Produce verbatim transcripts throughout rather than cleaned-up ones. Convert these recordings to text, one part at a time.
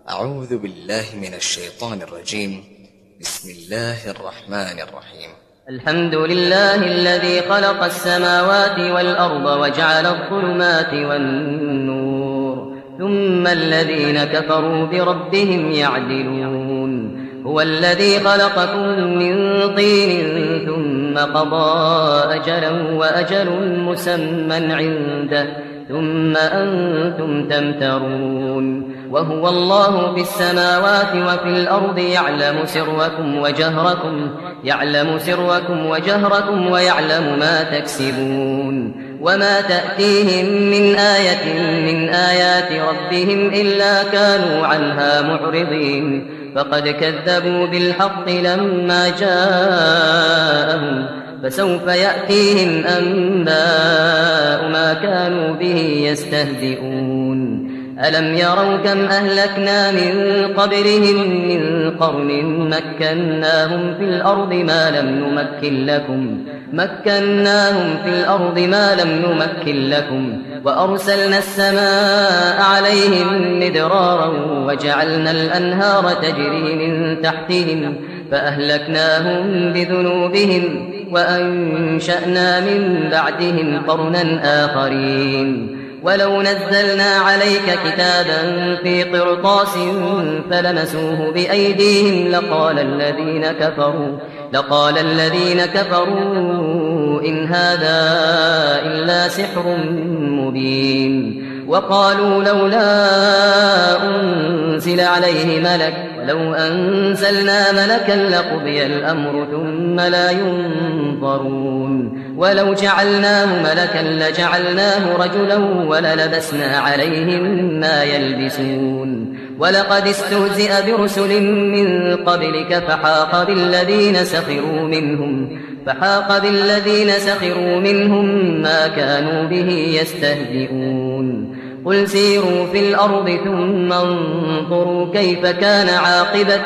أعوذ بالله من الشيطان الرجيم. بسم الله الرحمن الرحيم. الحمد لله الذي خلق السماوات والأرض وجعل الظلمات والنور ثم الذين كفروا بربهم يعدلون. هو الذي خلقكم من طين ثم قضى أجلا وأجل مسمى عنده ثم أنتم تمترون. وهو الله في السماوات وفي الأرض يعلم سركم وجهركم يعلم سركم وجهركم ويعلم ما تكسبون. وما تأتيهم من آية من آيات ربهم إلا كانوا عنها معرضين. فقد كذبوا بالحق لما جاءهم فسوف يأتيهم أنباء ما كانوا به يستهزئون. ألم يروا كم أهلكنا من قبلهم من قرن مكناهم في الأرض ما لم نمكن لكم مكناهم في الأرض ما لم نمكن لكم وأرسلنا السماء عليهم مدرارا وجعلنا الأنهار تجري من تحتهم فأهلكناهم بذنوبهم وأنشأنا من بعدهم قرنا آخرين. ولو نزلنا عليك كتابا في قرطاس فلمسوه بأيديهم لقال الذين كفروا لقال الذين كفروا إن هذا إلا سحر مبين. وقالوا لولا أنزل عليه ملك ولو أنزلنا ملكا لقضي الأمر ثم لا ينظرون. ولو جعلناه ملكا لجعلناه رجلا وللبسنا عليهم ما يلبسون. ولقد استهزئ برسل من قبلك فحاق بالذين سخروا منهم فحاق بالذين سخروا منهم ما كانوا به يستهزئون. قل سيروا في الأرض ثم انظروا كيف كان عاقبة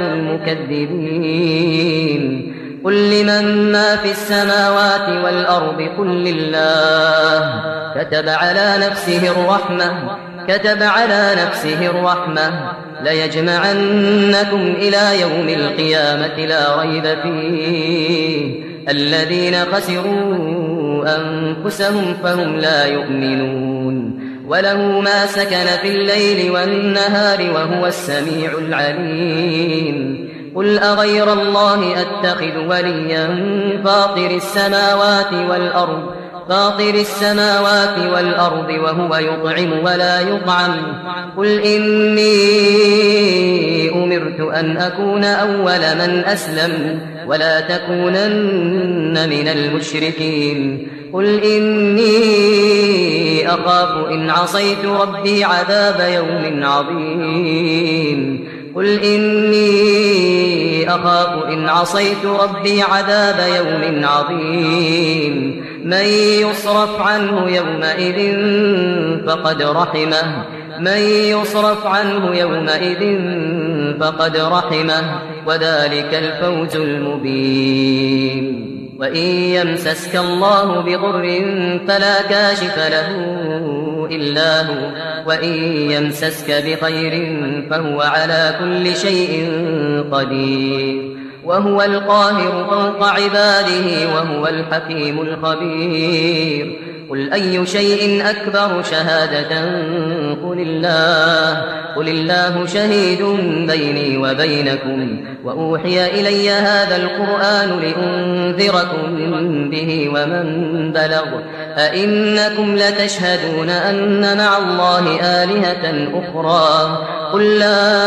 المكذبين. قل لمن ما في السماوات والأرض قل لله كتب على نفسه الرحمة كتب على نفسه الرحمة ليجمعنكم إلى يوم القيامة لا ريب فيه الذين خسروا أنفسهم فهم لا يؤمنون. وله ما سكن في الليل والنهار وهو السميع العليم. قل أغير الله أتخذ وليا فاطر السماوات والأرض فاطر السماوات والأرض وهو يطعم ولا يطعم. قل إني أمرت أن أكون أول من أسلم ولا تكونن من المشركين. قل إني أخاف إن عصيت ربي عذاب يوم عظيم. قل إني أخاف إن عصيت ربي عذاب يوم عظيم. من يصرف عنه يومئذ فقد رحمه من يصرف عنه يومئذ فقد رحمه وذلك الفوز المبين. وإن يمسسك الله بضر فلا كاشف له إلا هو وإن يمسسك بخير فهو على كل شيء قدير. وهو القاهر فوق عباده وهو الحكيم الخبير. قل أي شيء أكبر شهادة قل الله قل الله شهيد بيني وبينكم وأوحي إلي هذا القرآن لأنذركم به ومن بلغ. أئنكم لتشهدون أن مع الله آلهة أخرى قل لا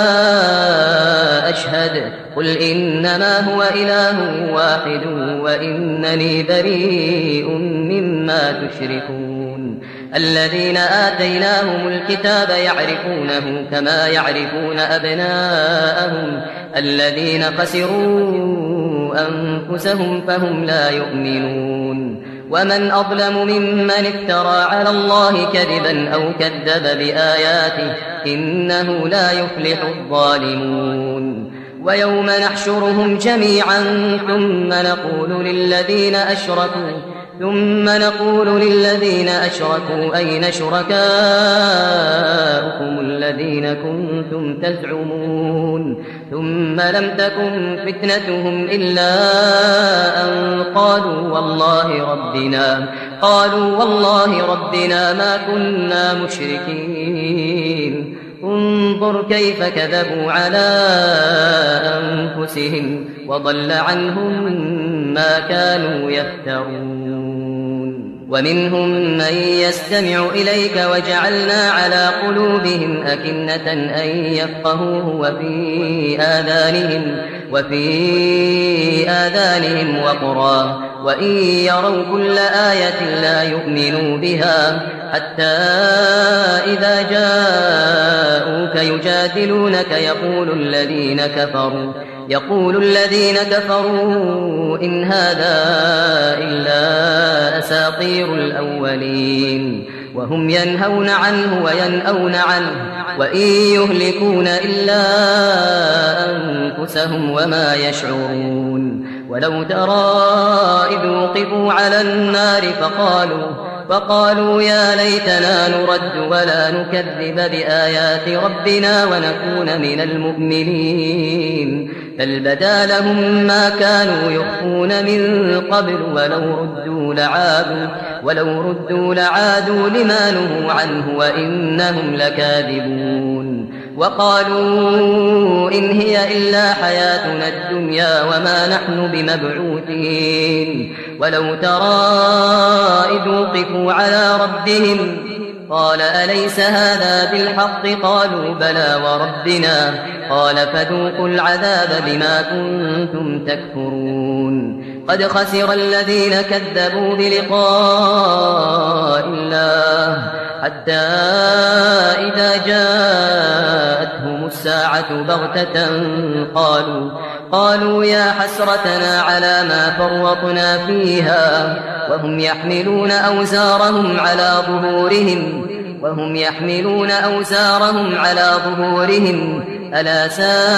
أشهد قل إنما هو إله واحد وإنني بريء مما تشركون. الذين آتيناهم الكتاب يعرفونه كما يعرفون أبناءهم الذين خسروا أنفسهم فهم لا يؤمنون. ومن أظلم ممن افترى على الله كذبا أو كذب بآياته إنه لا يفلح الظالمون. ويوم نحشرهم جميعا ثم نقول للذين أشركوا ثم نقول للذين أشركوا أين شركاؤكم الذين كنتم تزعمون ثم لم تكن فتنتهم إلا أن قالوا والله ربنا قالوا والله ربنا ما كنا مشركين انظر كيف كذبوا على أنفسهم وضل عنهم ما كانوا يفترون ومنهم من يستمع إليك وجعلنا على قلوبهم أكنة أن يفقهوه وفي آذانهم وفي آذانهم وقرا وإن يروا كل آية لا يؤمنوا بها حتى إذا جاءوك يجادلونك يقول الذين كفروا يقول الذين كفروا إن هذا إلا أساطير الأولين وهم ينهون عنه وينأون عنه وإن يهلكون إلا أنفسهم وما يشعرون ولو ترى إذ وقفوا على النار فقالوا فقالوا يا ليتنا نرد ولا نكذب بآيات ربنا ونكون من المؤمنين بل بدا لهم ما كانوا يخفون من قبل ولو ردوا لعادوا ولو ردوا لعادوا لما نهوا عنه وإنهم لكاذبون وقالوا إن هي إلا حياتنا الدنيا وما نحن بمبعوثين ولو ترى إذ وقفوا على ربهم قال أليس هذا بالحق قالوا بلى وربنا قال فذوقوا العذاب بما كنتم تكفرون قد خسر الذين كذبوا بلقاء الله حتى إذا جاءتهم الساعة بغتة قالوا قالوا يا حسرتنا على ما فرطنا فيها وهم يحملون أوزارهم على ظهورهم وهم يحملون أوزارهم على ظهورهم ألا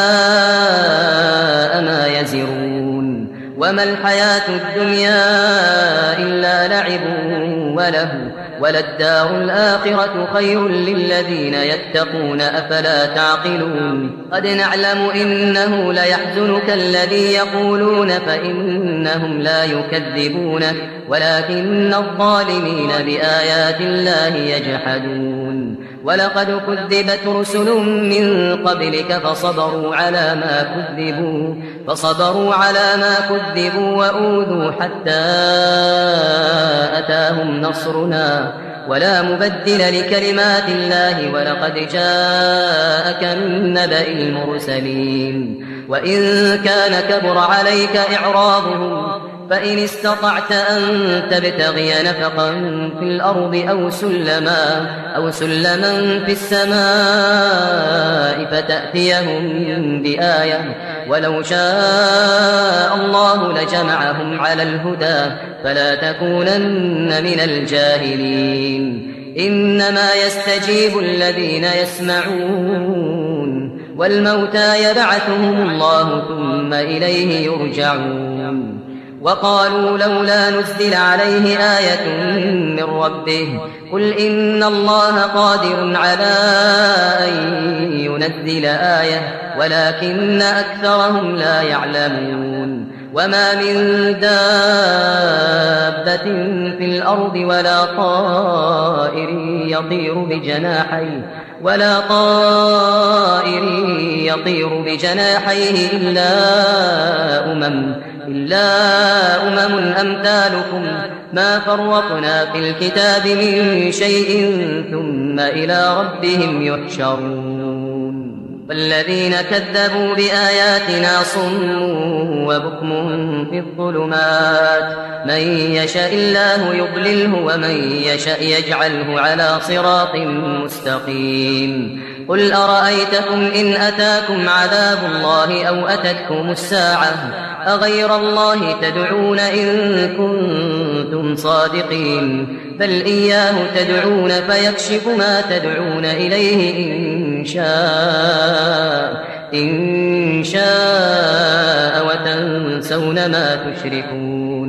ساء ما يزرون وما الحياة الدنيا إلا لعب وله وللدار الآخرة خير للذين يتقون أفلا تعقلون قد نعلم إنه ليحزنك الذي يقولون فإنهم لا يكذبونك ولكن الظالمين بآيات الله يجحدون ولقد كذبت رسل من قبلك فصبروا على ما كذبوا فصبروا على ما كذبوا وأوذوا حتى أتاهم نصرنا ولا مبدل لكلمات الله ولقد جاءك من نبأ المرسلين وإن كان كبر عليك إعراضهم فإن استطعت أن تبتغي نفقا في الأرض أو سلما أو سلما في السماء فتأتيهم بآية ولو شاء الله لجمعهم على الهدى فلا تكونن من الجاهلين إنما يستجيب الذين يسمعون والموتى يبعثهم الله ثم إليه يرجعون وقالوا لولا نزل عليه آية من ربه قل إن الله قادر على أن ينزل آية ولكن أكثرهم لا يعلمون وما من دابة في الأرض ولا طائر يطير بجناحيه ولا طائر يطير بجناحيه إلا أمم إلا أمم أمثالكم ما فرطنا في الكتاب من شيء ثم إلى ربهم يحشرون والذين كذبوا بآياتنا صم وبكم في الظلمات من يشاء الله يضلله ومن يشاء يجعله على صراط مستقيم قل أرأيتكم إن أتاكم عذاب الله أو أتتكم الساعة أغير الله تدعون إن كنتم صادقين بل إياه تدعون فيكشف ما تدعون إليه إن شاء إن شاء وتنسون ما تشركون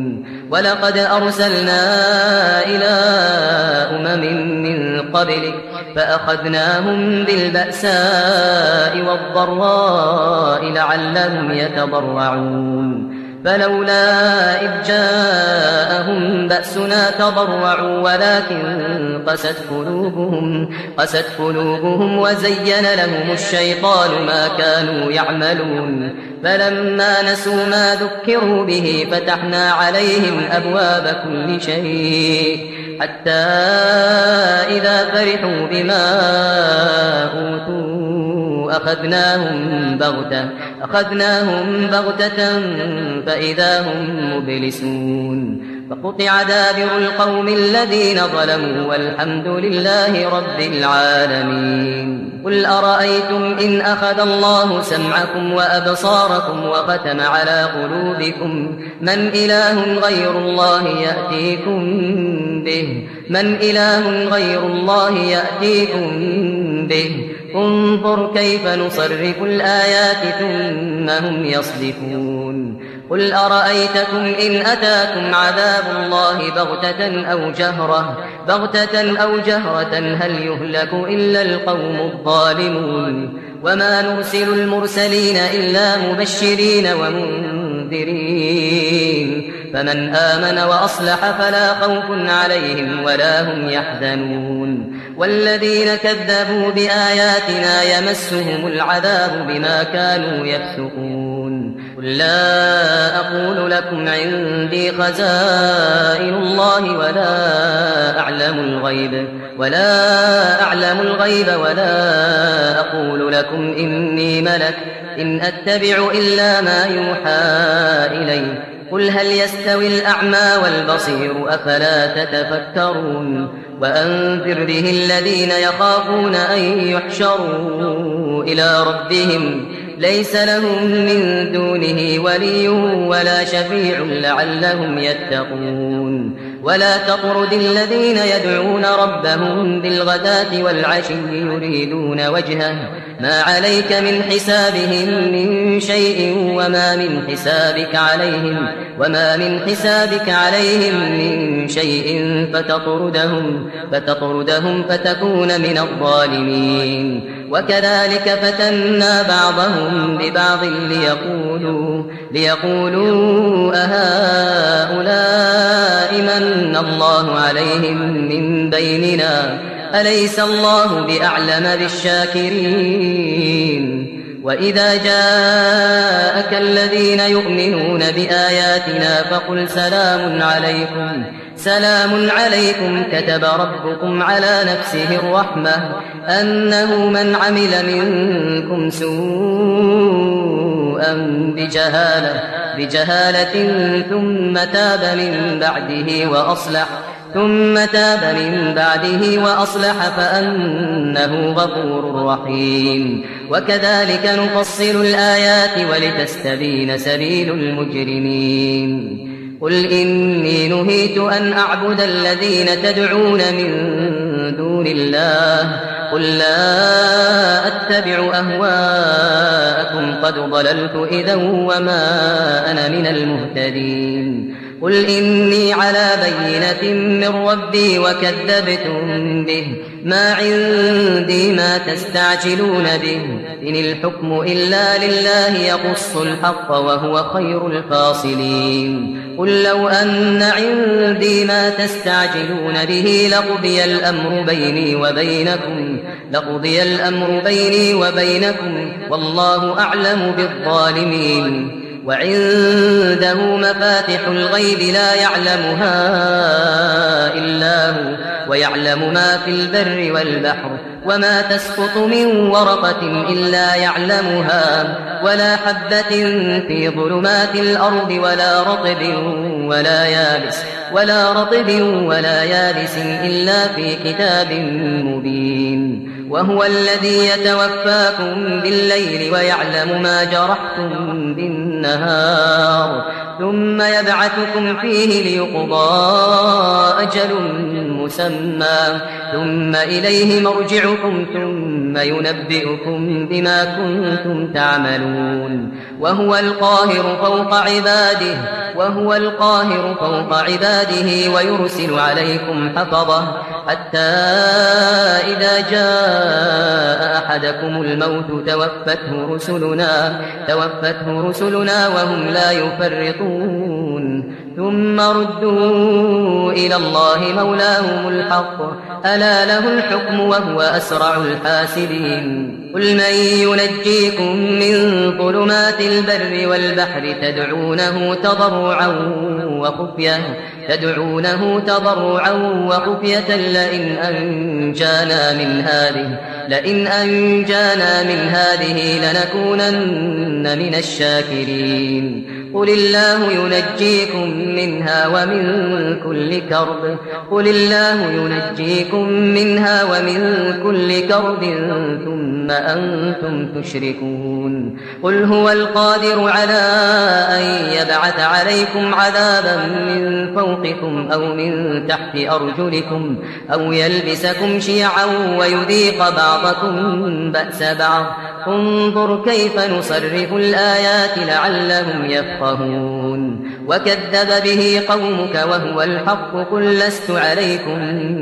ولقد أرسلنا إلى أمم من قبلك فأخذناهم بالبأساء والضراء لعلهم يتضرعون فلولا إذ جاءهم بأسنا تضرعوا ولكن قست قلوبهم, قست قلوبهم وزين لهم الشيطان ما كانوا يعملون فلما نسوا ما ذكروا به فتحنا عليهم أبواب كل شيء حتى إذا فرحوا بما أوتوا أخذناهم بغتة, أخذناهم بغتة فإذا هم مبلسون فقطع دابر القوم الذين ظلموا والحمد لله رب العالمين. قل أرأيتم إن أخذ الله سمعكم وأبصاركم وختم على قلوبكم من إله غير الله يأتيكم به من إله غير الله يأتيكم به انظر كيف نصرف الآيات ثم هم يصدفون. قل أرأيتكم إن أتاكم عذاب الله بغتة أو جهرة بغتة أو جهرة هل يهلك إلا القوم الظالمون وما نرسل المرسلين إلا مبشرين ومنذرين فمن آمن وأصلح فلا خوف عليهم ولا هم يحزنون والذين كذبوا بآياتنا يمسهم العذاب بما كانوا يفسقون. قل لا أقول لكم عندي خزائن الله ولا أعلم الغيب ولا أعلم الغيب ولا أقول لكم إني ملك إن أتبع إلا ما يوحى إلي قل هل يستوي الأعمى والبصير أفلا تتفكرون. وأنذر به الذين يخافون أن يحشروا إلى ربهم ليس لهم من دونه ولي ولا شفيع لعلهم يتقون. ولا تطرد الذين يدعون ربهم بالغداة والعشي يريدون وجهه ما عليك من حسابهم من شيء وما من حسابك عليهم وما من حسابك عليهم من شيء فتطردهم فتطردهم فتكون من الظالمين. وكذلك فتنا بعضهم ببعض ليقولوا ليقولوا أهؤلاء من الله عليهم من بيننا أليس الله بأعلم بالشاكرين. وإذا جاءك الذين يؤمنون بآياتنا فقل سلام عليكم سلام عليكم كتب ربكم على نفسه الرحمة أنه من عمل منكم سوءا بجهالة, بجهالة ثم تاب من بعده وأصلح ثم تاب من بعده وأصلح فأنه غفور رحيم. وكذلك نفصل الآيات ولتستبين سبيل المجرمين. قل إني نهيت أن أعبد الذين تدعون من دون الله قل لا أتبع أهواءكم قد ضللت إذا وما أنا من المهتدين. قل إني على بينة من ربي وكذبتم به ما عندي ما تستعجلون به إن الحكم إلا لله يقص الحق وهو خير الفاصلين. قل لو أن عندي ما تستعجلون به لقضي الأمر بيني وبينكم لقضي الأمر بيني وبينكم والله أعلم بالظالمين. وعنده مفاتح الغيب لا يعلمها إلا هو ويعلم ما في البر والبحر وما تسقط من ورقة إلا يعلمها ولا حبة في ظلمات الأرض ولا رطب ولا يابس ولا رطب ولا يابس إلا في كتاب مبين. وهو الذي يتوفاكم بالليل ويعلم ما جرحتم بالنهار ثم يبعثكم فيه ليقضى أجل مسمى ثم إليه مرجعكم ثم ينبئكم بما كنتم تعملون. وهو القاهر فوق عباده وهو القاهر فوق عباده ويرسل عليكم حفظة حتى إذا جاء أحدكم الموت توفته رسلنا, توفته رسلنا وهم لا يفرطون ثم ردوا إلى الله مولاهم الحق ألا له الحكم وهو أسرع الحاسبين قل من ينجيكم من ظلمات البر والبحر تدعونه تضرعا وخفية تدعونه تضرعا وخفية لئن أنجانا من هذه لئن أنجانا من هذه لنكونن من الشاكرين قل الله ينجيكم منها ومن كل كرب قل الله ينجيكم منها ومن كل كرب ثم أنتم تشركون قل هو القادر على أن يبعث عليكم عذابا من فوقكم أو من تحت أرجلكم أو يلبسكم شيعا ويذيق بعضكم بأس بعض انظر كيف نصرف الآيات لعلهم يفقهون وكذب به قومك وهو الحق قل لست عليكم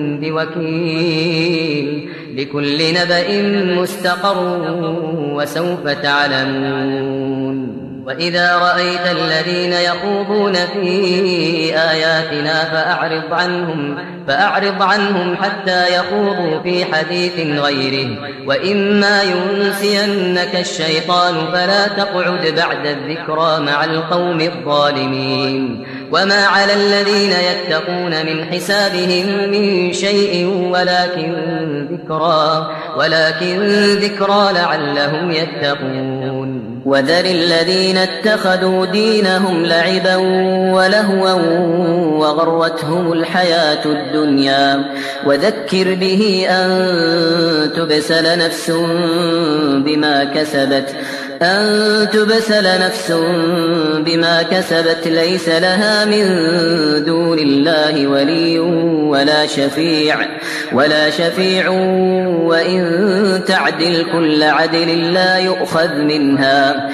بوكيل لكل نبأ مستقر وسوف تعلمون وإذا رأيت الذين يخوضون في آياتنا فأعرض عنهم, فأعرض عنهم حتى يخوضوا في حديث غيره وإما ينسينك الشيطان فلا تقعد بعد الذكرى مع القوم الظالمين وما على الذين يتقون من حسابهم من شيء ولكن ذكرى, ولكن ذكرى لعلهم يتقون وذر الذين اتخذوا دينهم لعبا ولهوا وغرتهم الحياة الدنيا وذكر به أن تبسل نفس بما كسبت أن تبسل نفس بما كسبت ليس لها من دون الله ولي ولا شفيع ولا شفيع وإن تعدل كل عدل لا يؤخذ منها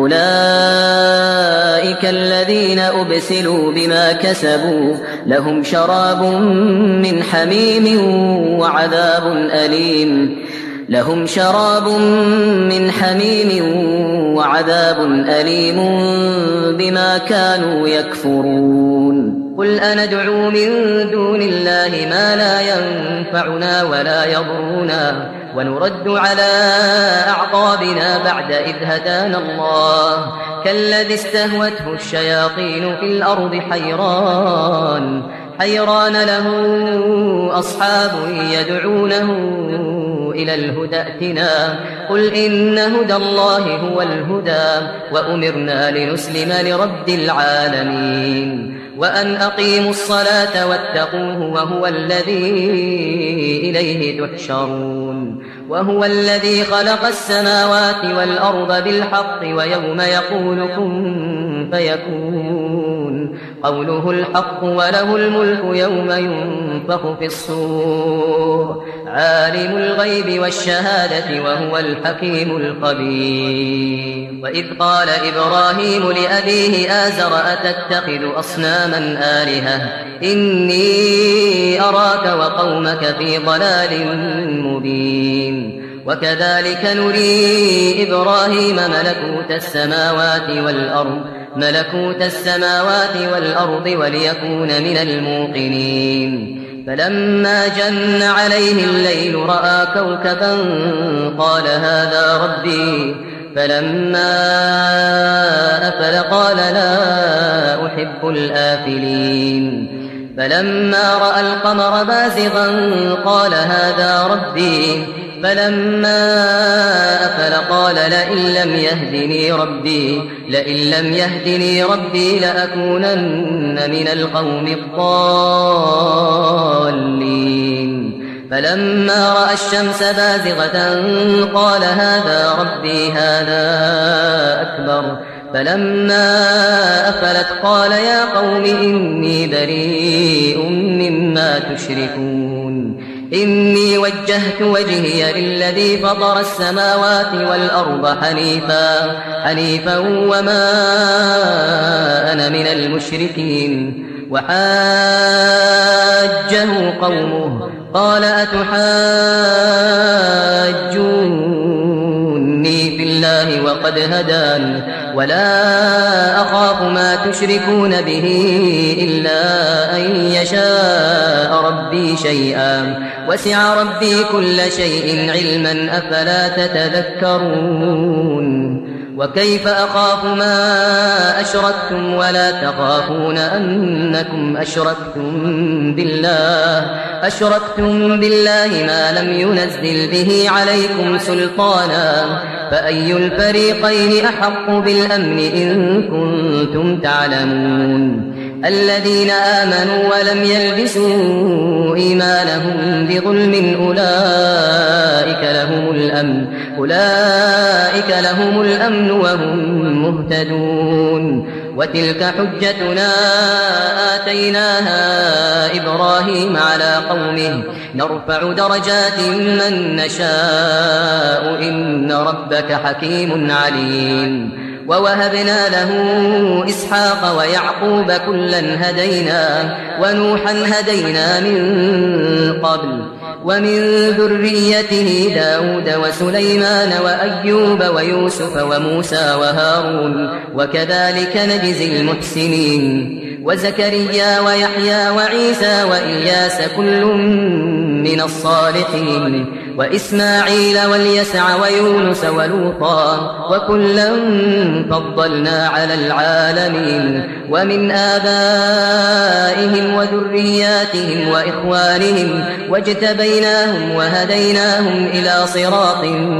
أولئك الذين أبسلوا بما كسبوا لهم شراب من حميم وعذاب أليم لهم شراب من حميم وعذاب أليم بما كانوا يكفرون قل أندعو من دون الله ما لا ينفعنا ولا يضرنا ونرد على أعقابنا بعد إذ هدانا الله كالذي استهوته الشياطين في الأرض حيران حيران له أصحاب يدعونه إلى الهدى ائتنا قل إن هدى الله هو الهدى وأمرنا لنسلم لرب العالمين وأن أقيموا الصلاة واتقوه وهو الذي إليه تحشرون وهو الذي خلق السماوات والأرض بالحق ويوم يقول كن فيكون قوله الحق وله الملك يوم ينفخ في الصور عالم الغيب والشهادة وهو الحكيم الخبير وإذ قال إبراهيم لأبيه آزر أتتخذ أصناما آلهة إني أراك وقومك في ضلال مبين وكذلك نري إبراهيم ملكوت السماوات والأرض ملكوت السماوات والأرض وليكون من الموقنين فلما جن عليه الليل رأى كوكبا قال هذا ربي فلما أفل قال لا أحب الآفلين فلما رأى القمر بازغا قال هذا ربي فلما أفل قال لئن لم يهدني ربي لئن لم يهدني ربي لأكونن من القوم الضالين فلما رأى الشمس بازغة قال هذا ربي هذا أكبر فلما أفلت قال يا قوم إني بريء مما تشركون إني وجهت وجهي للذي فطر السماوات والأرض حنيفا حنيفا وما أنا من المشركين. وحاجه قومه قال أتحاجوني في الله وقد هدان ولا أخاف ما تشركون به إلا أن يشاء ربي شيئا وسع ربي كل شيء علما أفلا تتذكرون. وكيف أخاف ما أشركتم ولا تخافون أنكم أشركتم بالله أشركتم بالله ما لم ينزل به عليكم سلطانا فأي الفريقين أحق بالأمن إن كنتم تعلمون. الذين آمنوا ولم يلبسوا إيمانهم بظلم أولئك لهم الأمن أولئك لهم الأمن وهم مهتدون. وتلك حجتنا آتيناها إبراهيم على قومه نرفع درجات من نشاء إن ربك حكيم عليم. ووهبنا له إسحاق ويعقوب كلا هدينا ونوحا هدينا من قبل ومن ذريته داود وسليمان وأيوب ويوسف وموسى وهارون وكذلك نجزي المحسنين. وزكريا ويحيى وعيسى وإلياس كل من الصالحين وإسماعيل واليسع ويونس ولوطا وكلا فضلنا على العالمين. ومن آبائهم وذرياتهم وإخوانهم واجتبيناهم وهديناهم إلى صراط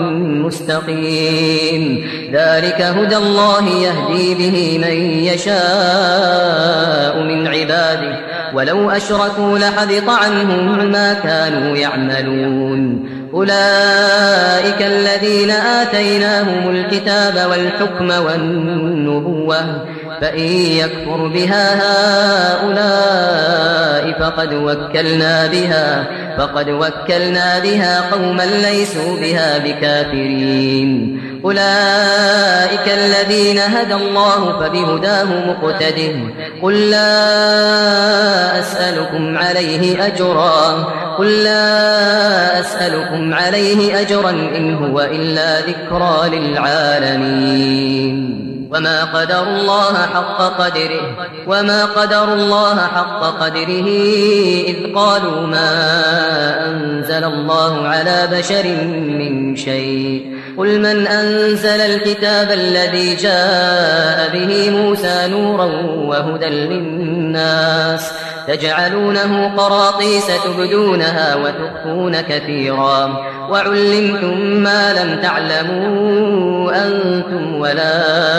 مستقيم. ذلك هدى الله يهدي به من يشاء من عباده ولو أشركوا لحبط عنهم ما كانوا يعملون. أولئك الذين آتيناهم الكتاب والحكم والنبوة فإن يكفر بها هؤلاء فقد وكلنا بها فقد وكلنا بها قوما ليسوا بها بكافرين. أولئك الذين هدى الله فبهداه مقتده. قل لا أسألكم عليه أجرا قل لا أسألكم عليه أجرا إن هو إلا ذكرى للعالمين. وما قدر الله حق قدره وما قدر الله حق قدره إذ قالوا ما أنزل الله على بشر من شيء. قل من أنزل الكتاب الذي جاء به موسى نورا وهدى للناس تجعلونه قراطيس تبدونها وتخفون كثيرا وعلمتم ما لم تعلموا أنتم ولا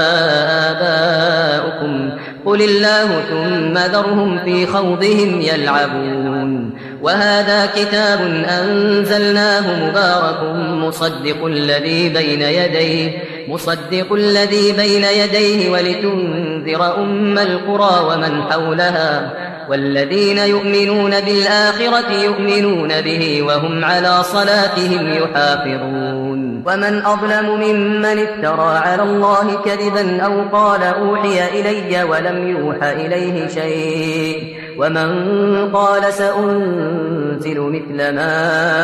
آباؤكم قل الله ثم ذرهم في خوضهم يلعبون. وهذا كتاب أنزلناه مبارك مصدق الذي بين يديه مصدق الذي بين يديه ولتنذر أم القرى ومن حولها والذين يؤمنون بالآخرة يؤمنون به وهم على صلاتهم يحافظون. ومن أظلم ممن افترى على الله كذبا أو قال أوحي إلي ولم يوحى إليه شيء ومن قال سأنزل مثل ما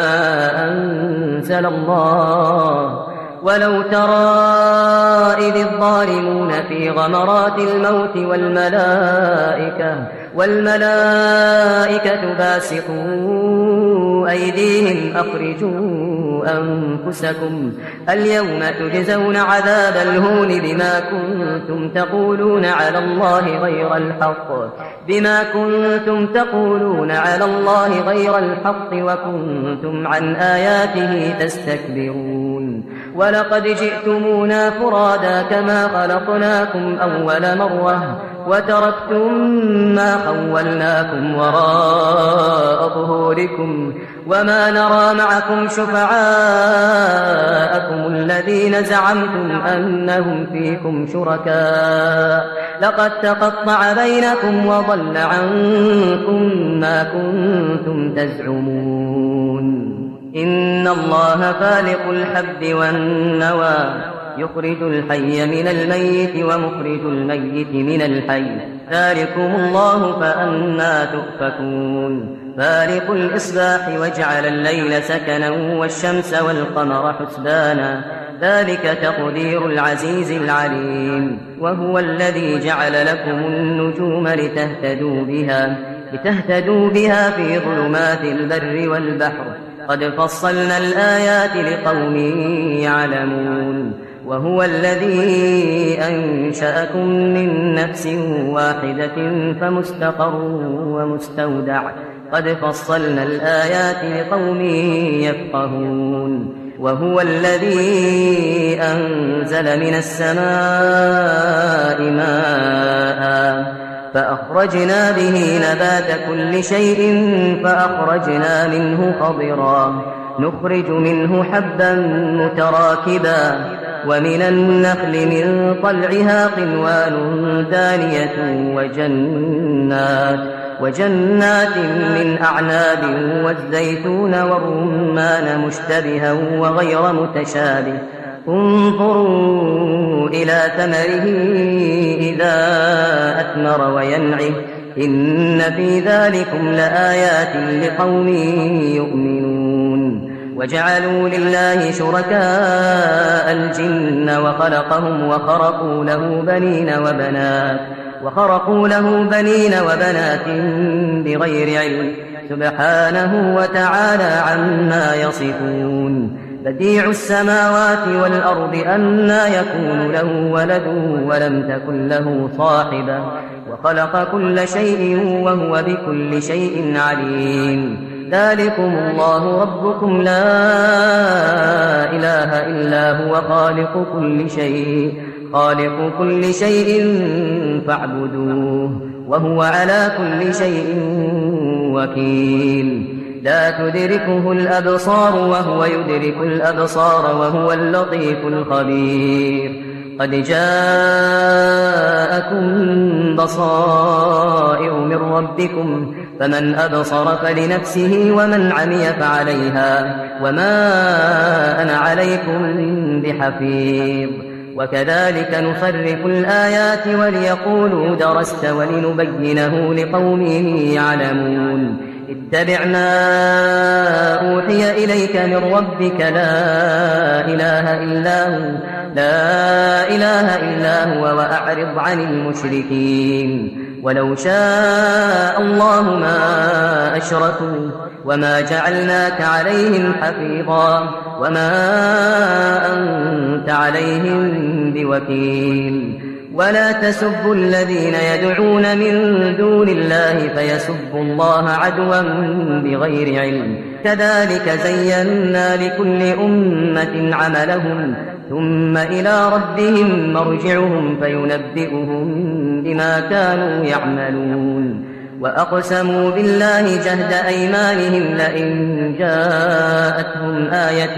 أنزل الله. ولو ترى إذ الظالمون في غمرات الموت والملائكة والملائكة باسطوا أيديهم أخرجوا أنفسكم اليوم تجزون عذاب الهون بما كنتم تقولون على الله غير الحق بما كنتم تقولون على الله غير الحق وكنتم عن آياته تستكبرون. ولقد جئتمونا فرادا كما خلقناكم أول مرة وتركتم ما خولناكم وراء ظهوركم وما نرى معكم شفعاءكم الذين زعمتم أنهم فيكم شركاء لقد تقطع بينكم وضل عنكم ما كنتم تزعمون إن الله فالق الحب والنوى يخرج الحي من الميت ومخرج الميت من الحي ذلكم الله فأنى تؤفكون فالق الإصباح وجعل الليل سكنا والشمس والقمر حسبانا ذلك تقدير العزيز العليم وهو الذي جعل لكم النجوم لتهتدوا بها لتهتدوا بها في ظلمات البر والبحر قد فصلنا الآيات لقوم يعلمون وهو الذي أنشأكم من نفس واحدة فمستقر ومستودع قد فصلنا الآيات لقوم يفقهون وهو الذي أنزل من السماء ماء فأخرجنا به نبات كل شيء فأخرجنا منه خضرا نخرج منه حبا متراكبا ومن النخل من طلعها قنوان دانية وجنات وجنات من أعناب والزيتون والرمان مشتبها وغير متشابه انظروا إلى ثمره إذا أثمر وينعه إن في ذلكم لآيات لقوم يؤمنون وجعلوا لله شركاء الجن وخلقهم وخرقوا له بنين وبنات وخرقوا له بنين وبنات بغير علم سبحانه وتعالى عما يصفون بديع السماوات والأرض أنى يكون له ولد ولم تكن له صاحبة وخلق كل شيء وهو بكل شيء عليم ذلكم الله ربكم لا إله إلا هو خالق كل شيء خالق كل شيء فاعبدوه وهو على كل شيء وكيل لا تدركه الأبصار وهو يدرك الأبصار وهو اللطيف الخبير قد جاءكم بصائر من ربكم فمن أبصر فلنفسه ومن عمي فعليها وما أنا عليكم بحفيظ وكذلك نصرف الآيات وليقولوا درست ولنبينه لقوم يعلمون اتبع ما أوحي إليك من ربك لا إله إلا هو لا إله إلا هو وأعرض عن المشركين ولو شاء الله ما أشركوا وما جعلناك عليهم حفيظا وما أنت عليهم بوكيل ولا تسبوا الذين يدعون من دون الله فيسبوا الله عدوا بغير علم كذلك زينا لكل أمة عملهم ثم إلى ربهم مرجعهم فينبئهم بما كانوا يعملون وأقسموا بالله جهد أيمانهم لئن جاءتهم آية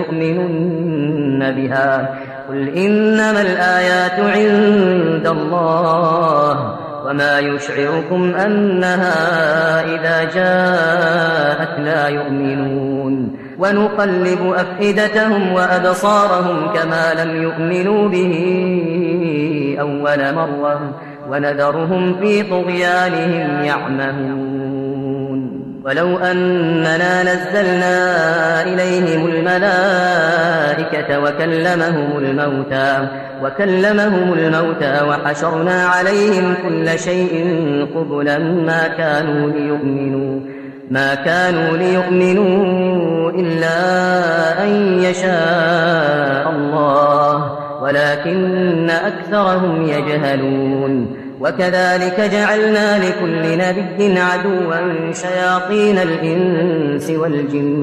ليؤمنن بها قل إنما الآيات عند الله وما يشعركم أنها إذا جاءت لا يؤمنون ونقلب أفئدتهم وأبصارهم كما لم يؤمنوا به أول مرة ونذرهم في طغيانهم يعمهون ولو أننا نزلنا إليهم الملائكة وكلمهم الموتى وكلمهم الموتى وحشرنا عليهم كل شيء قبلا ما كانوا ليؤمنوا ما كانوا ليؤمنوا إلا أن يشاء الله ولكن أكثرهم يجهلون وكذلك جعلنا لكل نبي عدوا شياطين الإنس والجن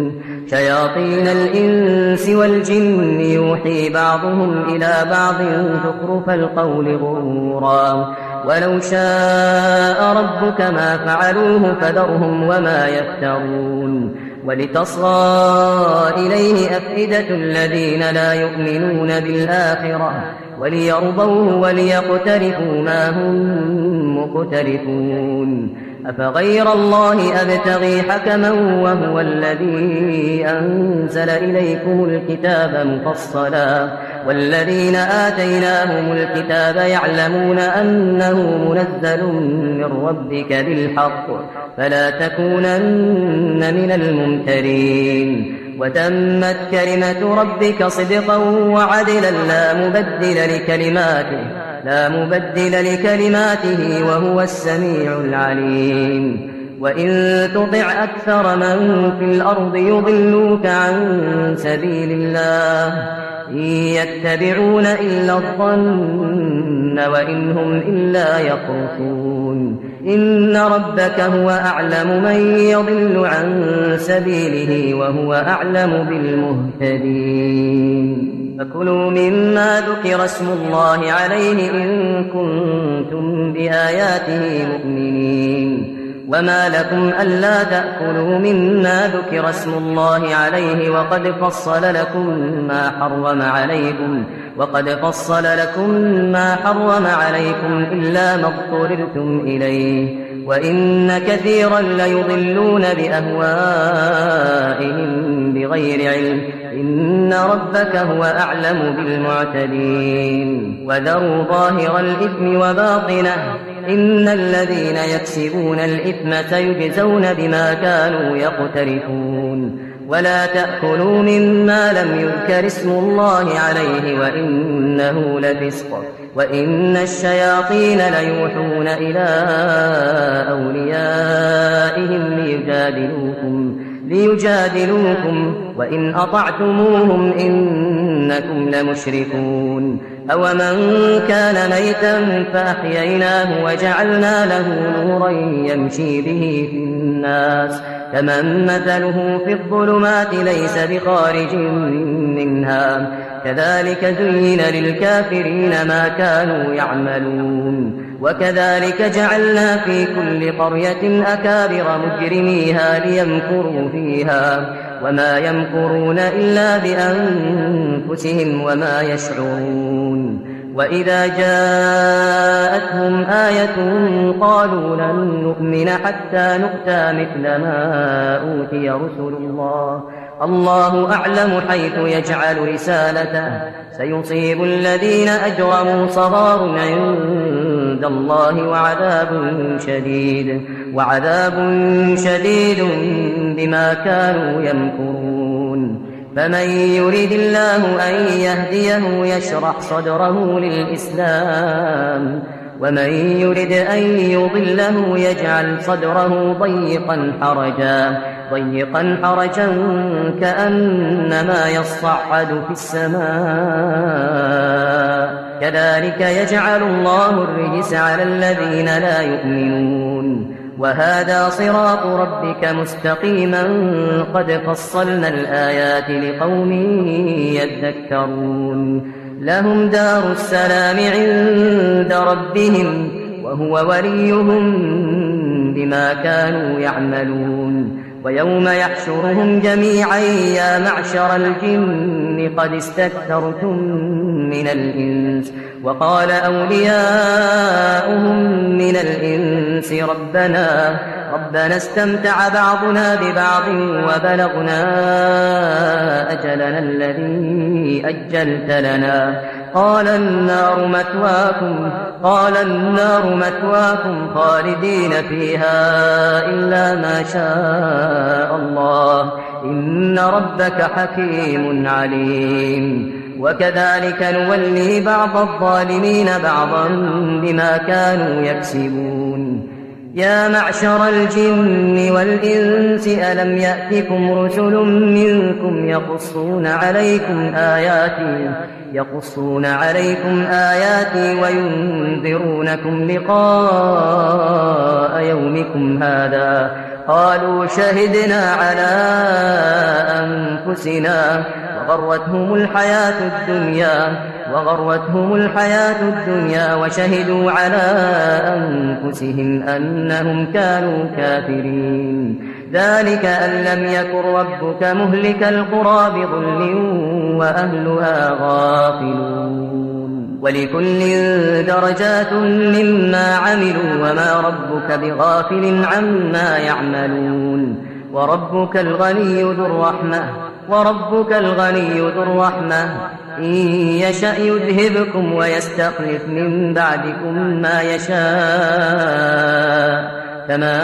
شياطين الإنس والجن يوحي بعضهم إلى بعض زخرف القول غرورا ولو شاء ربك ما فعلوه فذرهم وما يفترون ولتصغى إليه أفئدة الذين لا يؤمنون بالآخرة وليرضوه وليقترفوا ما هم مقترفون أفغير الله أبتغي حكما وهو الذي أنزل إليكم الكتاب مفصلا والذين آتيناهم الكتاب يعلمون أنه منزل من ربك بالحق فلا تكونن من الممترين وتمت كلمة ربك صدقا وعدلا لا مبدل لكلماته لا مبدل لكلماته وهو السميع العليم وإن تطع أكثر من في الأرض يضلوك عن سبيل الله إن يتبعون إلا الظن وإن هم إلا يخرصون إن ربك هو أعلم من يضل عن سبيله وهو أعلم بالمهتدين فكلوا مما ذكر اسم الله عليه إن كنتم بآياته مؤمنين وما لكم ألا تأكلوا مما ذكر اسم الله عليه وقد فصل لكم ما حرم عليكم وقد فصل لكم ما حرم عليكم إلا ما اضطررتم إليه وإن كثيرا ليضلون بأهوائهم بغير علم إن ربك هو أعلم بالمعتدين وذروا ظاهر الإثم وباطنه إن الذين يكسبون الإثم سيجزون بما كانوا يقترفون ولا تأكلوا مما لم يذكر اسم الله عليه وإنه لفسق وإن الشياطين ليوحون إلى أوليائهم ليجادلوكم ليجادلوكم وإن أطعتموهم إنكم لمشركون أومن كان ميتا فأحييناه وجعلنا له نورا يمشي به في الناس كمن مثله في الظلمات ليس بخارج منها كذلك زين للكافرين ما كانوا يعملون وكذلك جعلنا في كل قرية أكابر مجرميها ليمكروا فيها وما يمكرون إلا بأنفسهم وما يشعرون وإذا جاءتهم آية قالوا لن نؤمن حتى نؤتى مثل ما أوتي رسل الله الله أعلم حيث يجعل رسالته سيصيب الذين أجرموا صغار عند الله وعذاب شديد وعذاب شديد بما كانوا يمكرون فمن يريد الله أن يهديه يشرح صدره للإسلام ومن يرد أن يضله يجعل صدره ضيقا حرجا ضيقا حرجا كأنما يصعد في السماء كذلك يجعل الله الرجس على الذين لا يؤمنون وهذا صراط ربك مستقيما قد فصلنا الآيات لقوم يذكرون لهم دار السلام عند ربهم وهو وليهم بما كانوا يعملون ويوم يحشرهم جميعا يا معشر الجن قد استكثرتم من الإنس وقال أولياؤهم من الإنس ربنا ربنا استمتع بعضنا ببعض وبلغنا أجلنا الذي أجلت لنا قال النار مثواكم قال النار مثواكم خالدين فيها إلا ما شاء الله إن ربك حكيم عليم وكذلك نولي بعض الظالمين بعضا بما كانوا يكسبون يا معشر الجن والإنس ألم يأتكم رسل منكم يقصون عليكم آياتي يقصون عليكم آياتي وينذرونكم لقاء يومكم هذا قالوا شهدنا على أنفسنا وغرتهم الحياة الدنيا وغرتهم الحياة الدنيا وشهدوا على أنفسهم أنهم كانوا كافرين. ذلك أن لم يكن ربك مهلك القرى بظلم وأهلها غافلون. ولكل درجات مما عملوا وما ربك بغافل عما يعملون. وربك الغني ذو الرحمة وربك الغني ذو الرحمة إن يشأ يذهبكم ويستخلف من بعدكم ما يشاء كما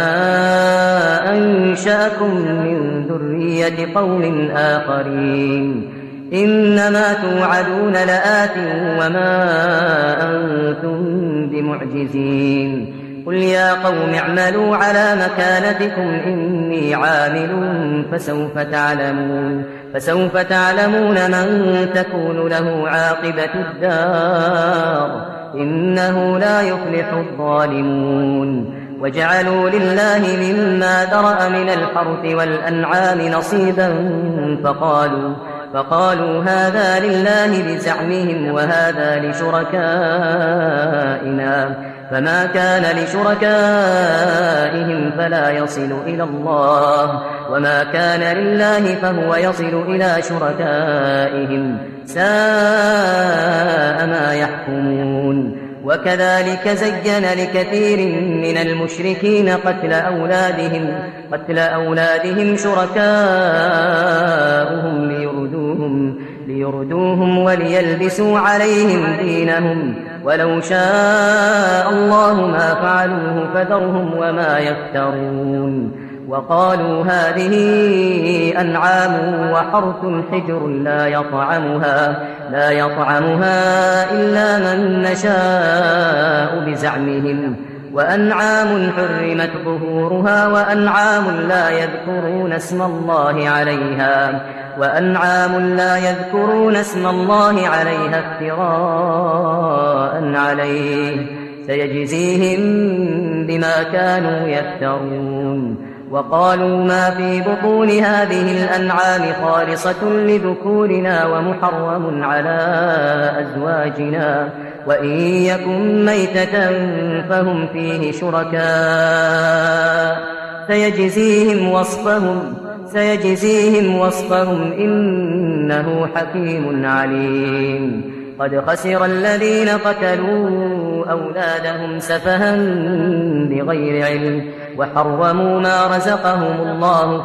أنشأكم من ذرية قوم آخرين. إنما توعدون لآت وما أنتم بمعجزين. قل يا قوم اعملوا على مكانتكم إني عامل فسوف تعلمون فسوف تعلمون من تكون له عاقبة الدار إنه لا يفلح الظالمون. وجعلوا لله مما ذرأ من الحرث والأنعام نصيبا فقالوا فقالوا هذا لله بزعمهم وهذا لشركائنا فما كان لشركائهم فلا يصل إلى الله وما كان لله فهو يصل إلى شركائهم ساء ما يحكمون. وكذلك زين لكثير من المشركين قتل أولادهم قتل أولادهم شركاؤهم ليردوهم ليردوهم وليلبسوا عليهم دينهم ولو شاء الله ما فعلوه فذرهم وما يفترون. وقالوا هذه أنعام وحرث حجر لا يطعمها لا يطعمها إلا من نشاء بزعمهم وأنعام حرمت ظهورها وأنعام لا يذكرون اسم الله عليها وأنعام لا يذكرون اسم الله عليها افتراء عليه سيجزيهم بما كانوا يفترون. وقالوا ما في بطون هذه الأنعام خالصة لذكورنا ومحرم على أزواجنا وإن يكن ميتة فهم فيه شركاء سيجزيهم وصفهم سيجزيهم وصفهم إنه حكيم عليم. قد خسر الذين قتلوا أولادهم سفها بغير علم وحرموا ما رزقهم الله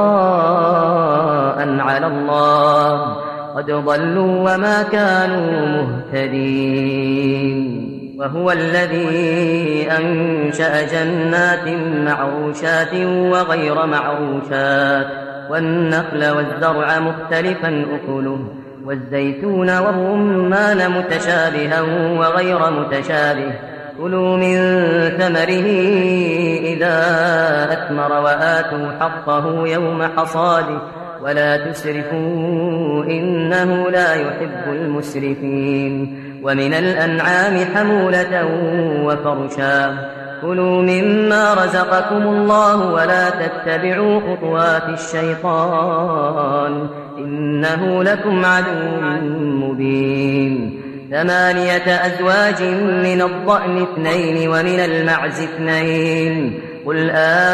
افتراء على الله قد ضلوا وما كانوا مهتدين. وهو الذي أنشأ جنات معروشات وغير معروشات والنخل والزرع مختلفا أكله والزيتون والرمان متشابها وغير متشابه كلوا من ثمره إذا أثمر وآتوا حقه يوم حصاده ولا تسرفوا إنه لا يحب المسرفين. ومن الأنعام حمولة وفرشا كلوا مما رزقكم الله ولا تتبعوا خطوات الشيطان إنه لكم عدو مبين. ثمانية أزواج من الضأن اثنين ومن المعز اثنين قل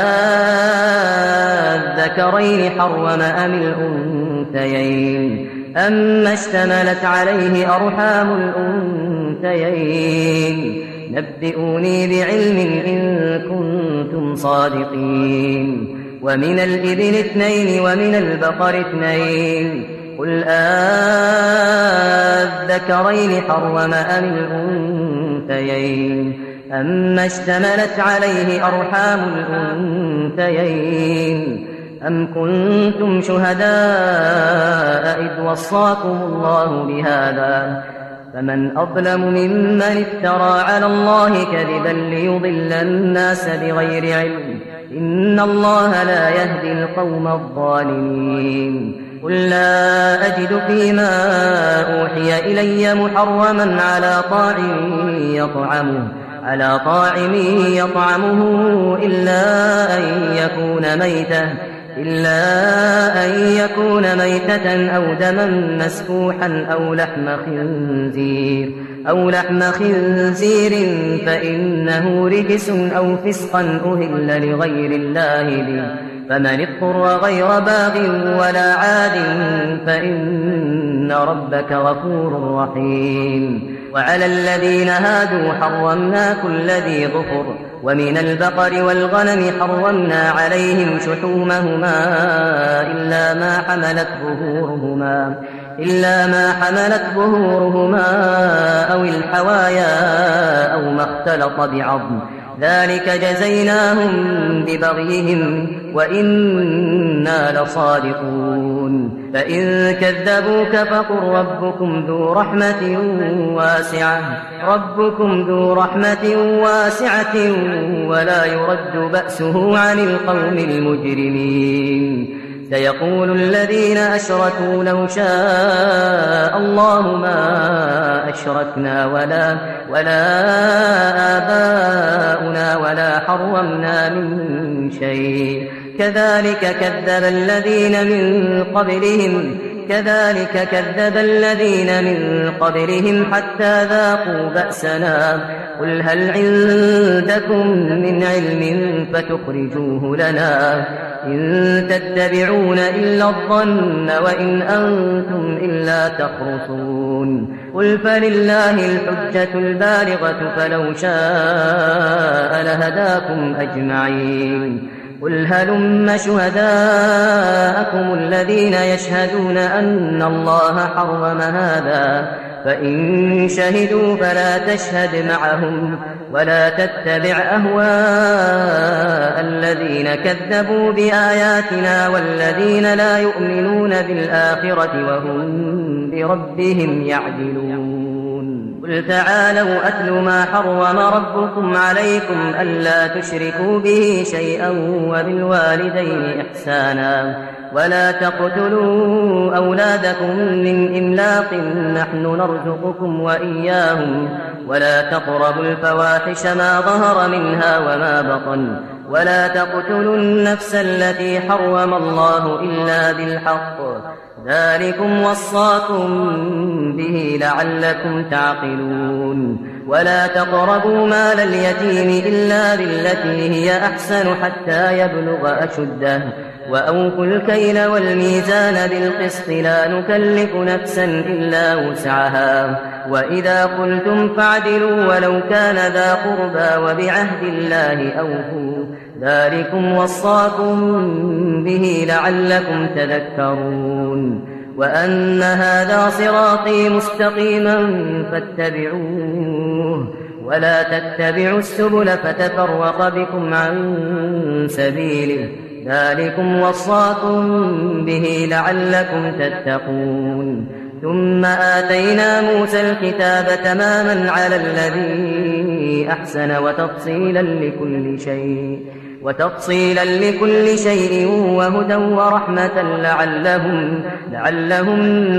آذكرين حرم أم الأنثيين أما اشتملت عليه أرحام الأنثيين نبئوني بعلم إن كنتم صادقين. ومن الإبل اثنين ومن البقر اثنين قل آذكرين حرم أم الأنثيين أما اشتملت عليه أرحام الأنثيين أم كنتم شهداء إذ وصاكم الله بهذا فمن أظلم ممن افترى على الله كذبا ليضل الناس بغير علم إن الله لا يهدي القوم الظالمين. قل لا أجد فيما أوحي إلي محرما على طاعم يطعمه على طاعم يطعمه إلا أن يكون ميتة إلا أن يكون ميتة أو دما مسفوحا أو لحم خنزير أو لحم خنزير فإنه رجس أو فسقا أهل لغير الله به فمن اضطر غير باغ ولا عاد فإن ربك غفور رحيم. وعلى الذين هادوا حرمنا كل ذي ظفر ومن البقر والغنم حرمنا عليهم شحومهما إلا ما حملت ظهورهما إلا ما حملت ظهورهما أو الحوايا أو ما اختلط بعظم ذلك جزيناهم ببغيهم وإنا لصادقون. فإن كذبوك فقل ربكم ذو رحمة واسعة ربكم ذو رحمة واسعة ولا يرد بأسه عن القوم المجرمين. سيقول الذين أشركوا لو شاء الله ما أشركنا ولا, ولا آباؤنا ولا حرمنا من شيء كذلك كذب الذين من قبلهم كذلك كذب الذين من قبلهم حتى ذاقوا بأسنا قل هل عندكم من علم فتخرجوه لنا إن تتبعون إلا الظن وإن أنتم إلا تخرصون. قل فلله الحجة البالغة فلو شاء لهداكم أجمعين. قل هلم شهداءكم الذين يشهدون أن الله حرم هذا فإن شهدوا فلا تشهد معهم ولا تتبع أهواء الذين كذبوا بآياتنا والذين لا يؤمنون بالآخرة وهم بربهم يعدلون. قل تعالوا أتل ما حرم ربكم عليكم ألا تشركوا به شيئا وبالوالدين إحسانا ولا تقتلوا أولادكم من إملاق نحن نرزقكم وإياهم ولا تقربوا الفواحش ما ظهر منها وما بطن ولا تقتلوا النفس التي حرم الله إلا بالحق ذلكم وصاكم به لعلكم تعقلون. ولا تقربوا مال اليتيم إلا بالتي هي أحسن حتى يبلغ أشده وأوفوا الكيل والميزان بالقسط لا نكلف نفسا إلا وسعها وإذا قلتم فاعدلوا ولو كان ذا قربى وبعهد الله أوفوا ذلكم وصاكم به لعلكم تذكرون. وأن هذا صراطي مستقيما فاتبعوه ولا تتبعوا السبل فتفرق بكم عن سبيله ذلكم وصاكم به لعلكم تتقون. ثم آتينا موسى الكتاب تماما على الذي أحسن وتفصيلا لكل شيء وتفصيلا لكل شيء وهدى ورحمة لعلهم, لعلهم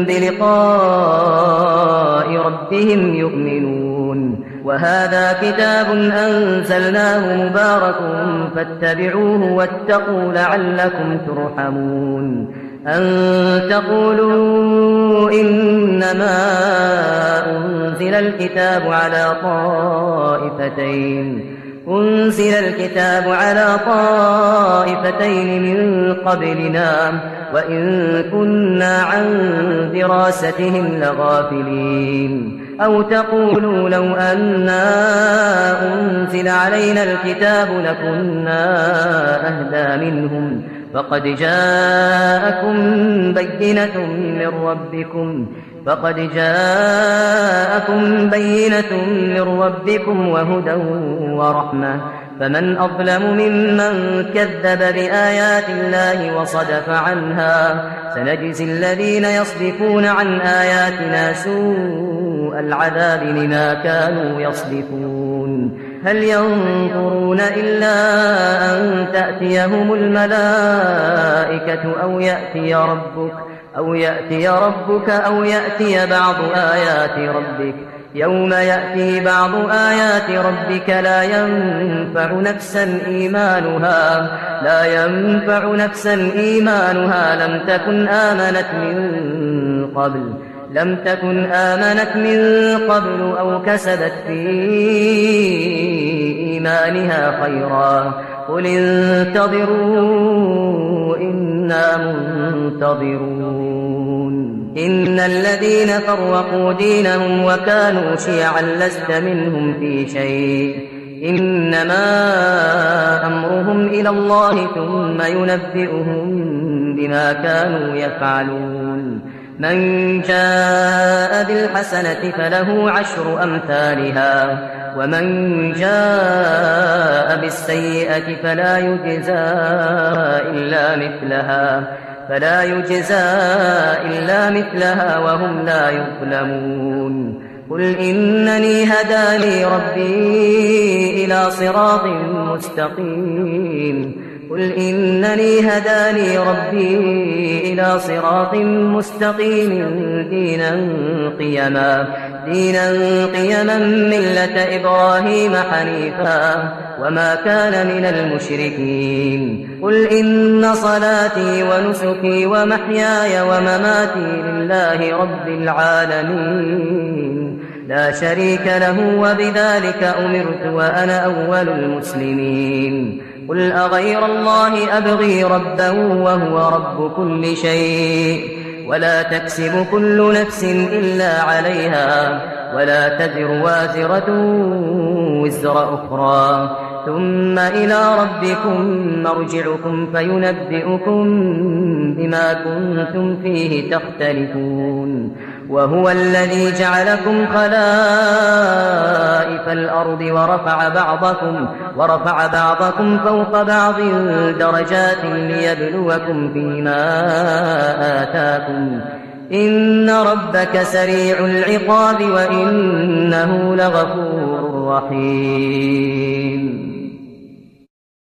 بلقاء ربهم يؤمنون. وهذا كتاب أنزلناه مبارك فاتبعوه واتقوا لعلكم ترحمون. أن تقولوا إنما أنزل الكتاب على طائفتين أنزل الكتاب على طائفتين من قبلنا وإن كنا عن دراستهم لغافلين. أو تقولوا لو أنا أنزل علينا الكتاب لكنا أهدى منهم فقد جاءكم بينة من ربكم فقد جاءكم بينة من ربكم وهدى ورحمة فمن أظلم ممن كذب بآيات الله وصدف عنها سنجزي الذين يصدفون عن آياتنا سوء العذاب بما كانوا يصدفون. هل ينظرون إلا أن تأتيهم الملائكة أو يأتي ربك أو يأتي ربك أو يأتي بعض آيات ربك يوم يأتي بعض آيات ربك لا ينفع نفسا إيمانها لا ينفع نفسا إيمانها لم تكن آمنت من قبل لم تكن آمنت من قبل أو كسبت في إيمانها خيرا قل انتظروا إنا منتظرون إن الذين فرقوا دينهم وكانوا شيعا لست منهم في شيء إنما أمرهم إلى الله ثم ينبئهم بما كانوا يفعلون من جاء بالحسنة فله عشر أمثالها ومن جاء بالسيئة فلا يجزى إلا مثلها فلا يجزى إلا مثلها وهم لا يظلمون قل إنني هداني ربي إلى صراط مستقيم قل إنني هداني ربي إلى صراط مستقيم دينا قيما دينا قيما ملة إبراهيم حنيفا وما كان من المشركين قل إن صلاتي ونسكي ومحياي ومماتي لله رب العالمين لا شريك له وبذلك أمرت وأنا أول المسلمين قل أغير الله أبغي ربا وهو رب كل شيء ولا تكسب كل نفس إلا عليها ولا تزر وازرة وزر أخرى ثم إلى ربكم مرجعكم فينبئكم بما كنتم فيه تختلفون وهو الذي جعلكم خلائف الأرض ورفع بعضكم ورفع بعضكم فوق بعض درجات ليبلوكم فيما آتاكم إن ربك سريع العقاب وإنه لغفور رحيم